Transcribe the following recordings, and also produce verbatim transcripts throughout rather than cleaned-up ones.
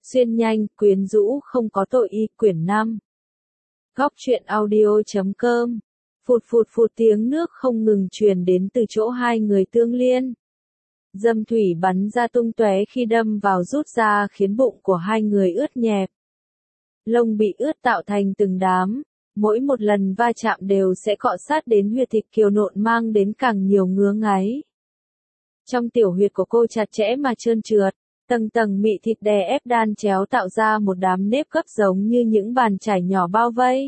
Xuyên nhanh, quyến rũ không có tội y, quyển năm. Góc truyện audio chấm com. Phụt phụt phụt tiếng nước không ngừng truyền đến từ chỗ hai người tương liên. Dâm thủy bắn ra tung tóe khi đâm vào rút ra khiến bụng của hai người ướt nhẹp. Lông bị ướt tạo thành từng đám, mỗi một lần va chạm đều sẽ cọ sát đến huyệt thịt kiều nộn mang đến càng nhiều ngứa ngáy. Trong tiểu huyệt của cô chặt chẽ mà trơn trượt, tầng tầng mị thịt đè ép đan chéo tạo ra một đám nếp gấp giống như những bàn chải nhỏ bao vây.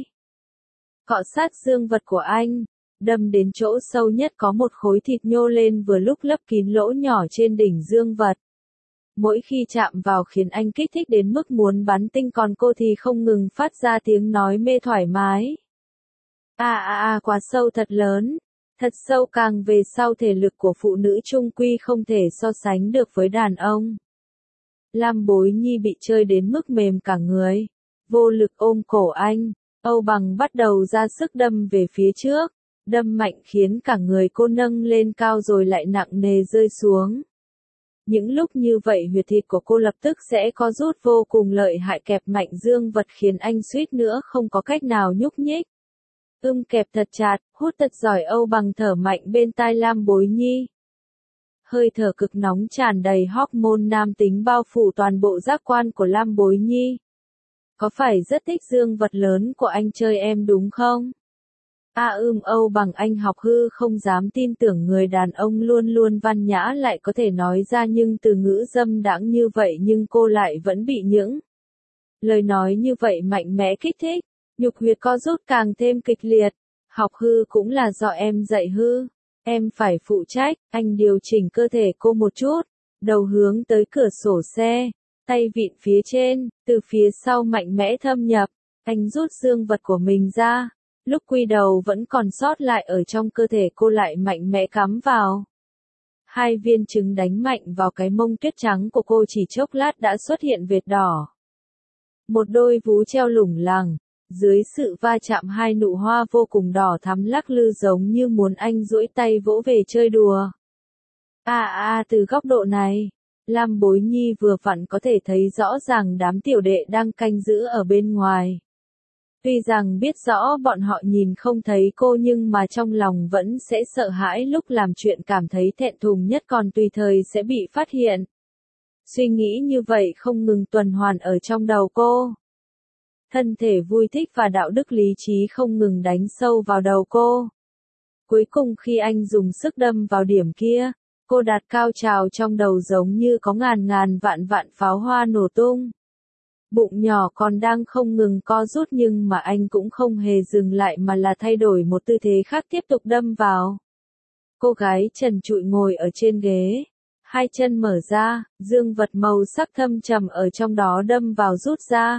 Cọ sát dương vật của anh, đâm đến chỗ sâu nhất có một khối thịt nhô lên vừa lúc lấp kín lỗ nhỏ trên đỉnh dương vật. Mỗi khi chạm vào khiến anh kích thích đến mức muốn bắn tinh, còn cô thì không ngừng phát ra tiếng nói mê thoải mái. À à à quá sâu, thật lớn, thật sâu. Càng về sau thể lực của phụ nữ chung quy không thể so sánh được với đàn ông. Lam Bối Nhi bị chơi đến mức mềm cả người, vô lực ôm cổ anh. Âu Bằng bắt đầu ra sức đâm về phía trước, đâm mạnh khiến cả người cô nâng lên cao rồi lại nặng nề rơi xuống. Những lúc như vậy huyệt thịt của cô lập tức sẽ có rút vô cùng lợi hại, kẹp mạnh dương vật khiến anh suýt nữa không có cách nào nhúc nhích. Ưm kẹp thật chặt, hút thật giỏi. Âu Bằng thở mạnh bên tai Lam Bối Nhi. Hơi thở cực nóng tràn đầy hormone nam tính bao phủ toàn bộ giác quan của Lam Bối Nhi. Có phải rất thích dương vật lớn của anh chơi em đúng không? A à, ưm Âu Bằng anh học hư không dám tin tưởng người đàn ông luôn luôn văn nhã lại có thể nói ra nhưng từ ngữ dâm đãng như vậy, nhưng cô lại vẫn bị những lời nói như vậy mạnh mẽ kích thích, nhục huyệt co rút càng thêm kịch liệt. Học hư cũng là do em dạy hư, em phải phụ trách. Anh điều chỉnh cơ thể cô một chút, đầu hướng tới cửa sổ xe, tay vịn phía trên, từ phía sau mạnh mẽ thâm nhập, anh rút dương vật của mình ra. Lúc quy đầu vẫn còn sót lại ở trong cơ thể cô lại mạnh mẽ cắm vào. Hai viên trứng đánh mạnh vào cái mông tuyết trắng của cô, chỉ chốc lát đã xuất hiện vệt đỏ. Một đôi vú treo lủng lẳng, dưới sự va chạm hai nụ hoa vô cùng đỏ thắm lắc lư giống như muốn anh duỗi tay vỗ về chơi đùa. À à từ góc độ này, Lam Bối Nhi vừa vặn có thể thấy rõ ràng đám tiểu đệ đang canh giữ ở bên ngoài. Tuy rằng biết rõ bọn họ nhìn không thấy cô nhưng mà trong lòng vẫn sẽ sợ hãi, lúc làm chuyện cảm thấy thẹn thùng nhất còn tùy thời sẽ bị phát hiện. Suy nghĩ như vậy không ngừng tuần hoàn ở trong đầu cô. Thân thể vui thích và đạo đức lý trí không ngừng đánh sâu vào đầu cô. Cuối cùng khi anh dùng sức đâm vào điểm kia, cô đạt cao trào trong đầu giống như có ngàn ngàn vạn vạn pháo hoa nổ tung. Bụng nhỏ còn đang không ngừng co rút nhưng mà anh cũng không hề dừng lại mà là thay đổi một tư thế khác tiếp tục đâm vào. Cô gái trần trụi ngồi ở trên ghế, hai chân mở ra, dương vật màu sắc thâm trầm ở trong đó đâm vào rút ra.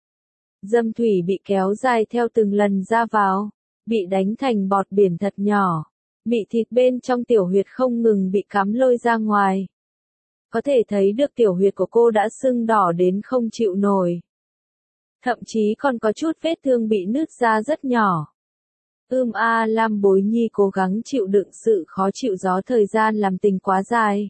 Dâm thủy bị kéo dài theo từng lần ra vào, bị đánh thành bọt biển thật nhỏ, bị thịt bên trong tiểu huyệt không ngừng bị cắm lôi ra ngoài. Có thể thấy được tiểu huyệt của cô đã sưng đỏ đến không chịu nổi. Thậm chí còn có chút vết thương bị nứt ra rất nhỏ. Ưm a Lam Bối Nhi cố gắng chịu đựng sự khó chịu gió thời gian làm tình quá dài.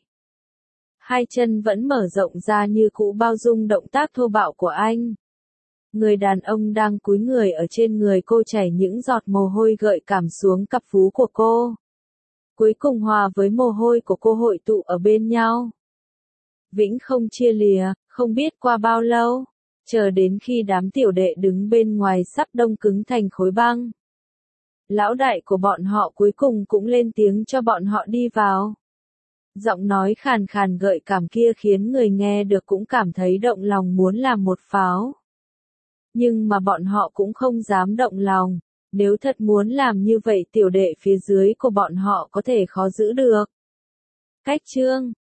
Hai chân vẫn mở rộng ra như cũ bao dung động tác thô bạo của anh. Người đàn ông đang cúi người ở trên người cô chảy những giọt mồ hôi gợi cảm xuống cặp vú của cô. Cuối cùng hòa với mồ hôi của cô hội tụ ở bên nhau. Vĩnh không chia lìa, không biết qua bao lâu, chờ đến khi đám tiểu đệ đứng bên ngoài sắp đông cứng thành khối băng. Lão đại của bọn họ cuối cùng cũng lên tiếng cho bọn họ đi vào. Giọng nói khàn khàn gợi cảm kia khiến người nghe được cũng cảm thấy động lòng muốn làm một pháo. Nhưng mà bọn họ cũng không dám động lòng, nếu thật muốn làm như vậy tiểu đệ phía dưới của bọn họ có thể khó giữ được. Cách chương